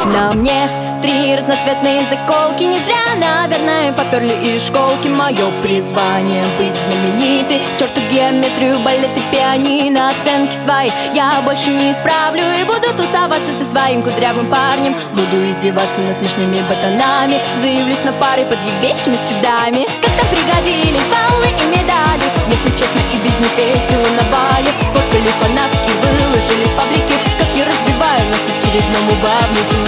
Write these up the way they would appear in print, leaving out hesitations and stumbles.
На мне 3 разноцветные заколки. Не зря, наверное, поперли из школки. Мое призвание быть знаменитой. К черту геометрию, балет и пианино. Оценки свои я больше не исправлю. И буду тусоваться со своим кудрявым парнем. Буду издеваться над смешными ботанами. Заявлюсь на пары под ебейшими скидами. Как-то пригодились баллы и медали. Если честно, и без них весело на бале. Сфоткали фанатки, выложили в паблике, как я разбиваю нос очередному бабнику.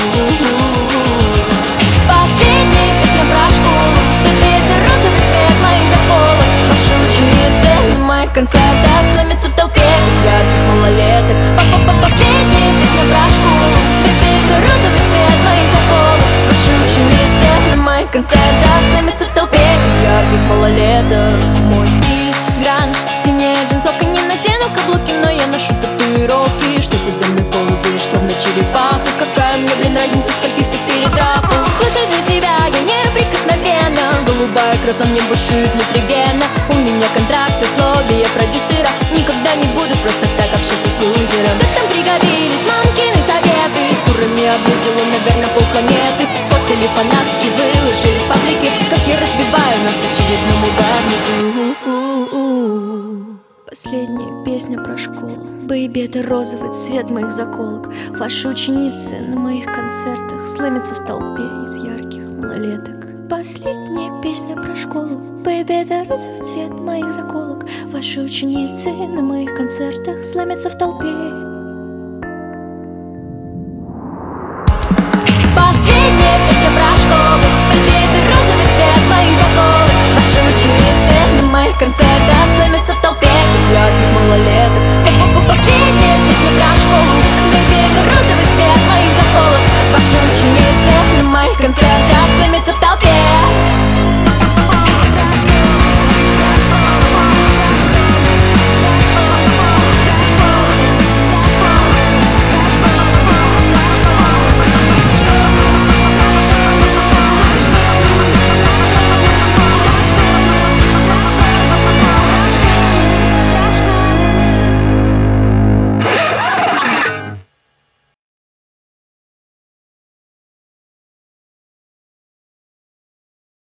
Последняя песня про школу. Baby, это розовый цвет моих заколок. Ваши ученицы на моих концертах сломятся в толпе из ярких малолеток. Последняя песня про школу. Baby, это розовый цвет моих заколок. Ваши ученицы на моих концертах сломятся в толпе из ярких малолеток. Мой стиль гранж, синяя джинсовка. Не надену каблуки, но я ношу татуировки. Что ты за мной ползаешь, словно черепаха? Какая мне, блин, разница, скольких ты передрапал? Слушай, для тебя я неприкосновенна. Голубая кровь во мне бушует внутри вена. У меня контракт, условия продюсера. Никогда не буду просто так общаться с лузером. В этом пригодились мамкины советы. С турами объездила, наверное, полпланеты. Сфоткали фанатки, выложили в паблике, как я разбиваю нас очередному бабнику. Последняя песня про школу. Бэйби, это розовый цвет моих заколок. Ваши ученицы на моих концертах сломятся в толпе из ярких малолеток. Последняя песня про школу. Бэйби, это розовый цвет моих заколок. Ваши ученицы на моих концертах сломятся в толпе. Последняя песня про школу. Бэйби, это розовый цвет моих заколок. Ваши ученицы на моих концертах сломятся в толпе из ярких малолеток.